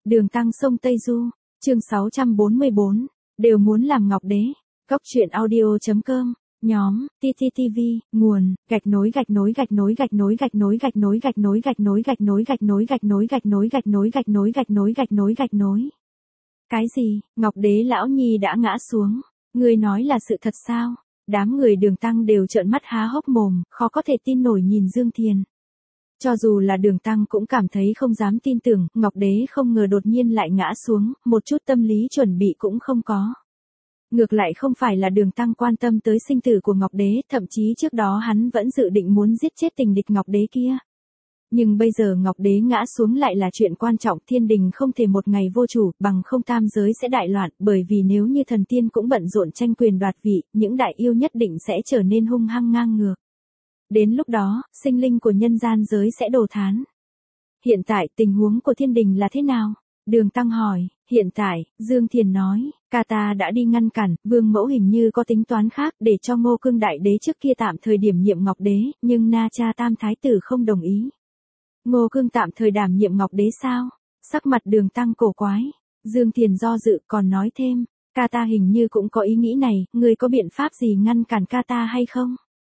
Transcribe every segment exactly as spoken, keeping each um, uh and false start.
Đường Tăng sông Tây Du, chương sáu trăm bốn mươi bốn, đều muốn làm ngọc đế. Góc truyện audio.com, nhóm, tê tê tê vê, nguồn, gạch nối gạch nối gạch nối gạch nối gạch nối gạch nối gạch nối gạch nối gạch nối gạch nối gạch nối gạch nối gạch nối gạch nối gạch nối gạch nối gạch nối. Cái gì, Ngọc Đế lão nhi đã ngã xuống, ngươi nói là sự thật sao? Đám người Đường Tăng đều trợn mắt há hốc mồm, khó có thể tin nổi nhìn Dương Thiền. Cho dù là Đường Tăng cũng cảm thấy không dám tin tưởng, Ngọc Đế không ngờ đột nhiên lại ngã xuống, một chút tâm lý chuẩn bị cũng không có. Ngược lại không phải là Đường Tăng quan tâm tới sinh tử của Ngọc Đế, thậm chí trước đó hắn vẫn dự định muốn giết chết tình địch Ngọc Đế kia. Nhưng bây giờ Ngọc Đế ngã xuống lại là chuyện quan trọng, thiên đình không thể một ngày vô chủ, bằng không tam giới sẽ đại loạn, bởi vì nếu như thần tiên cũng bận rộn tranh quyền đoạt vị, những đại yêu nhất định sẽ trở nên hung hăng ngang ngược. Đến lúc đó, sinh linh của nhân gian giới sẽ đổ thán. Hiện tại tình huống của thiên đình là thế nào? Đường Tăng hỏi. Hiện tại, Dương Thiền nói, ca ta đã đi ngăn cản, Vương Mẫu hình như có tính toán khác để cho Ngô Cương Đại Đế trước kia tạm thời điểm nhiệm Ngọc Đế, nhưng Na Cha Tam Thái Tử không đồng ý. Ngô Cương tạm thời đảm nhiệm Ngọc Đế sao? Sắc mặt Đường Tăng cổ quái. Dương Thiền do dự còn nói thêm, ca ta hình như cũng có ý nghĩ này, ngươi có biện pháp gì ngăn cản ca ta hay không?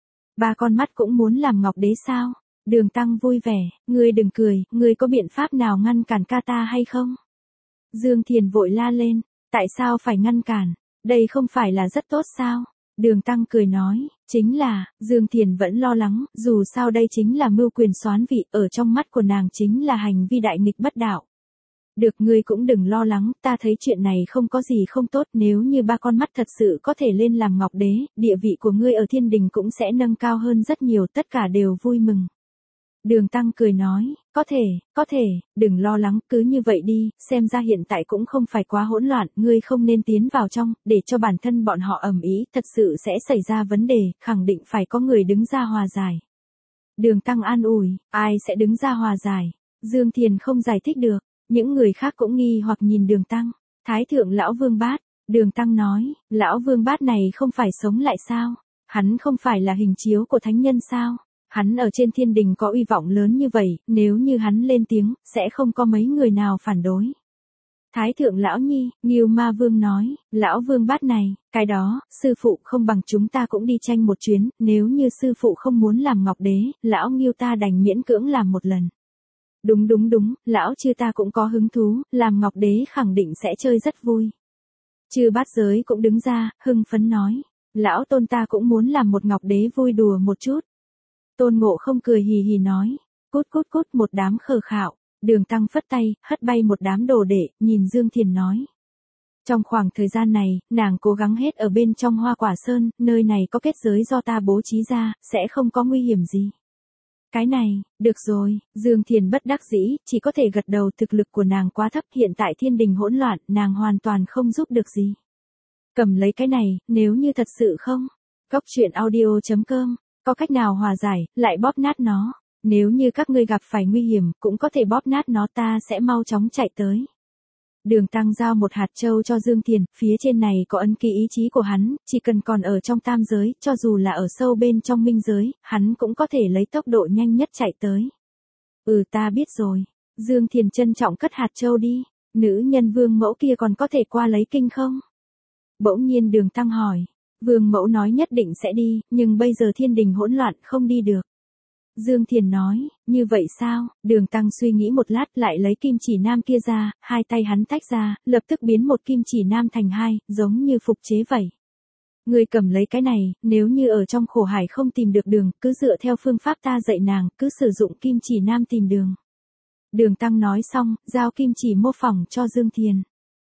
Ba con mắt cũng muốn làm Ngọc Đế sao? Đường Tăng vui vẻ, ngươi đừng cười, ngươi có biện pháp nào ngăn cản ca ta hay không? Dương Thiền vội la lên, tại sao phải ngăn cản, đây không phải là rất tốt sao? Đường Tăng cười nói, chính là, Dương Thiền vẫn lo lắng, dù sao đây chính là mưu quyền soán vị, ở trong mắt của nàng chính là hành vi đại nghịch bất đạo. Được, ngươi cũng đừng lo lắng, ta thấy chuyện này không có gì không tốt, nếu như ba con mắt thật sự có thể lên làm Ngọc Đế, địa vị của ngươi ở thiên đình cũng sẽ nâng cao hơn rất nhiều, tất cả đều vui mừng. Đường Tăng cười nói, có thể, có thể, đừng lo lắng, cứ như vậy đi, xem ra hiện tại cũng không phải quá hỗn loạn, ngươi không nên tiến vào trong, để cho bản thân bọn họ ầm ĩ, thật sự sẽ xảy ra vấn đề, khẳng định phải có người đứng ra hòa giải. Đường Tăng an ủi, ai sẽ đứng ra hòa giải? Dương Thiền không giải thích được, những người khác cũng nghi hoặc nhìn Đường Tăng. Thái thượng lão Vương Bát, Đường Tăng nói, lão Vương Bát này không phải sống lại sao? Hắn không phải là hình chiếu của thánh nhân sao? Hắn ở trên thiên đình có uy vọng lớn như vậy, nếu như hắn lên tiếng, sẽ không có mấy người nào phản đối. Thái thượng lão nhi, Ngưu Ma Vương nói, lão Vương Bát này, cái đó, sư phụ không bằng chúng ta cũng đi tranh một chuyến, nếu như sư phụ không muốn làm Ngọc Đế, lão Ngưu ta đành miễn cưỡng làm một lần. Đúng đúng đúng, lão chư ta cũng có hứng thú, làm Ngọc Đế khẳng định sẽ chơi rất vui. Chư Bát Giới cũng đứng ra, hưng phấn nói, lão Tôn ta cũng muốn làm một Ngọc Đế vui đùa một chút. Tôn Ngộ Không cười hì hì nói, cút cút cút một đám khờ khạo. Đường Tăng phất tay, hất bay một đám đồ đệ, nhìn Dương Thiền nói. Trong khoảng thời gian này, nàng cố gắng hết ở bên trong Hoa Quả Sơn, nơi này có kết giới do ta bố trí ra, sẽ không có nguy hiểm gì. Cái này, được rồi, Dương Thiền bất đắc dĩ, chỉ có thể gật đầu, thực lực của nàng quá thấp, hiện tại thiên đình hỗn loạn, nàng hoàn toàn không giúp được gì. Cầm lấy cái này, nếu như thật sự không. Góc truyện audio.com, có cách nào hòa giải, lại bóp nát nó. Nếu như các ngươi gặp phải nguy hiểm, cũng có thể bóp nát nó, ta sẽ mau chóng chạy tới. Đường Tăng giao một hạt châu cho Dương Thiền, phía trên này có ấn ký ý chí của hắn, chỉ cần còn ở trong tam giới, cho dù là ở sâu bên trong minh giới, hắn cũng có thể lấy tốc độ nhanh nhất chạy tới. Ừ, ta biết rồi. Dương Thiền trân trọng cất hạt châu đi. Nữ nhân Vương Mẫu kia còn có thể qua lấy kinh không? Bỗng nhiên Đường Tăng hỏi. Vương Mẫu nói nhất định sẽ đi, nhưng bây giờ thiên đình hỗn loạn, không đi được. Dương Thiền nói, như vậy sao? Đường Tăng suy nghĩ một lát, lại lấy kim chỉ nam kia ra, hai tay hắn tách ra, lập tức biến một kim chỉ nam thành hai, giống như phục chế vậy. Ngươi cầm lấy cái này, nếu như ở trong khổ hải không tìm được đường, cứ dựa theo phương pháp ta dạy nàng, cứ sử dụng kim chỉ nam tìm đường. Đường Tăng nói xong, giao kim chỉ mô phỏng cho Dương Thiền.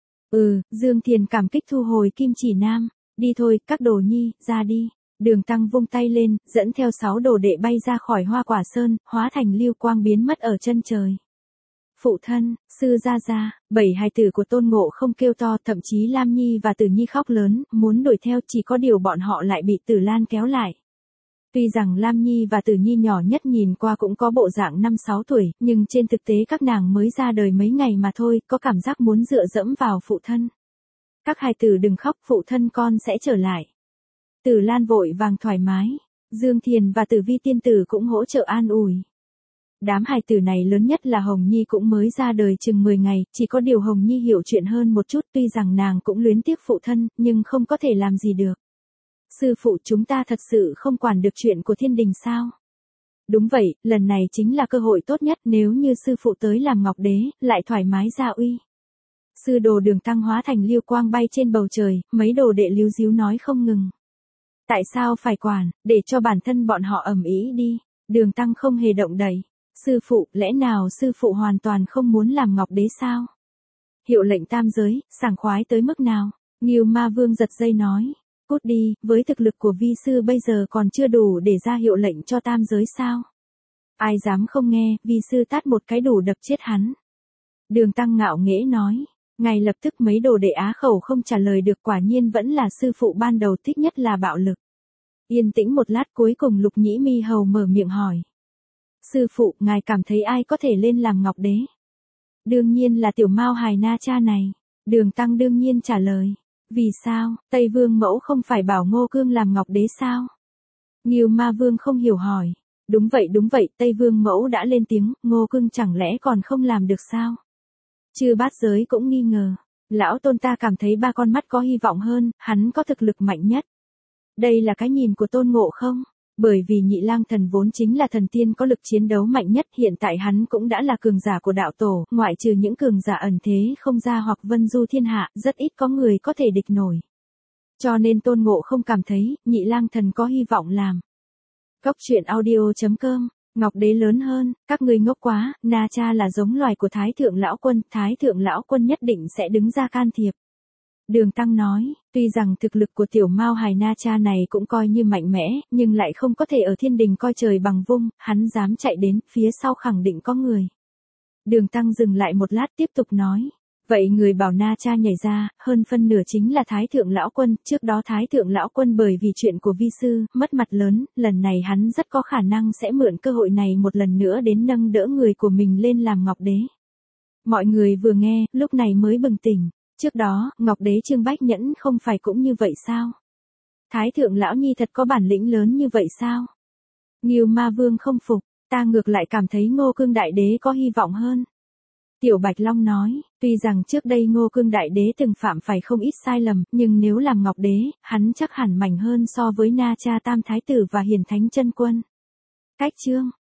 Ừ, Dương Thiền cảm kích thu hồi kim chỉ nam, đi thôi, các đồ nhi, ra đi. Đường Tăng vung tay lên, dẫn theo sáu đồ đệ bay ra khỏi Hoa Quả Sơn, hóa thành lưu quang biến mất ở chân trời. Phụ thân, sư gia gia, bảy hài tử của Tôn Ngộ Không kêu to, thậm chí Lam Nhi và Tử Nhi khóc lớn, muốn đuổi theo, chỉ có điều bọn họ lại bị Tử Lan kéo lại. Tuy rằng Lam Nhi và Tử Nhi nhỏ nhất nhìn qua cũng có bộ dạng năm sáu tuổi, nhưng trên thực tế các nàng mới ra đời mấy ngày mà thôi, có cảm giác muốn dựa dẫm vào phụ thân. Các hài tử đừng khóc, phụ thân con sẽ trở lại. Tử Lan vội vàng thoải mái, Dương Thiền và Tử Vi tiên tử cũng hỗ trợ an ủi. Đám hài tử này lớn nhất là Hồng Nhi cũng mới ra đời chừng mười ngày, chỉ có điều Hồng Nhi hiểu chuyện hơn một chút, tuy rằng nàng cũng luyến tiếc phụ thân, nhưng không có thể làm gì được. Sư phụ, chúng ta thật sự không quản được chuyện của thiên đình sao? Đúng vậy, lần này chính là cơ hội tốt nhất, nếu như sư phụ tới làm ngọc đế, lại thoải mái ra uy. Sư đồ Đường Tăng hóa thành lưu quang bay trên bầu trời, mấy đồ đệ líu díu nói không ngừng. Tại sao phải quản, để cho bản thân bọn họ ầm ĩ đi. Đường Tăng không hề động đậy. Sư phụ, lẽ nào sư phụ hoàn toàn không muốn làm ngọc đế sao? Hiệu lệnh tam giới, sảng khoái tới mức nào? Ngưu Ma Vương giật dây nói. Cút đi, với thực lực của vi sư bây giờ còn chưa đủ để ra hiệu lệnh cho tam giới sao? Ai dám không nghe, vi sư tát một cái đủ đập chết hắn. Đường Tăng ngạo nghễ nói. Ngay lập tức mấy đồ đệ á khẩu không trả lời được, quả nhiên vẫn là sư phụ ban đầu thích nhất là bạo lực. Yên tĩnh một lát cuối cùng Lục Nhĩ Mi Hầu mở miệng hỏi. Sư phụ, ngài cảm thấy ai có thể lên làm ngọc đế? Đương nhiên là tiểu Mao hài Na Cha này. Đường Tăng đương nhiên trả lời. Vì sao, Tây Vương mẫu không phải bảo Ngô Cương làm ngọc đế sao? Ngưu Ma Vương không hiểu hỏi. Đúng vậy đúng vậy, Tây Vương mẫu đã lên tiếng, Ngô Cương chẳng lẽ còn không làm được sao? Chư Bát Giới cũng nghi ngờ. Lão Tôn ta cảm thấy ba con mắt có hy vọng hơn, hắn có thực lực mạnh nhất. Đây là cái nhìn của Tôn Ngộ không? Bởi vì Nhị Lang Thần vốn chính là thần tiên có lực chiến đấu mạnh nhất, hiện tại hắn cũng đã là cường giả của đạo tổ, ngoại trừ những cường giả ẩn thế không ra hoặc vân du thiên hạ, rất ít có người có thể địch nổi. Cho nên Tôn Ngộ không cảm thấy, Nhị Lang Thần có hy vọng làm. Góc truyện audio chấm com. Ngọc đế lớn hơn, các ngươi ngốc quá, Na Cha là giống loài của Thái Thượng Lão Quân, Thái Thượng Lão Quân nhất định sẽ đứng ra can thiệp. Đường Tăng nói, tuy rằng thực lực của tiểu Mao hài Na Cha này cũng coi như mạnh mẽ, nhưng lại không có thể ở thiên đình coi trời bằng vung, hắn dám chạy đến, phía sau khẳng định có người. Đường Tăng dừng lại một lát tiếp tục nói. Vậy người bảo Na Cha nhảy ra, hơn phân nửa chính là Thái Thượng Lão Quân, trước đó Thái Thượng Lão Quân bởi vì chuyện của vi sư, mất mặt lớn, lần này hắn rất có khả năng sẽ mượn cơ hội này một lần nữa đến nâng đỡ người của mình lên làm ngọc đế. Mọi người vừa nghe, lúc này mới bừng tỉnh, trước đó, ngọc đế Trương Bách Nhẫn không phải cũng như vậy sao? Thái Thượng Lão Nhi thật có bản lĩnh lớn như vậy sao? Ngưu Ma Vương không phục, ta ngược lại cảm thấy Ngô Cương Đại Đế có hy vọng hơn. Tiểu Bạch Long nói, tuy rằng trước đây Ngô Cương Đại Đế từng phạm phải không ít sai lầm, nhưng nếu làm ngọc đế, hắn chắc hẳn mạnh hơn so với Na Cha Tam Thái Tử và Hiền Thánh Chân Quân. Cách chương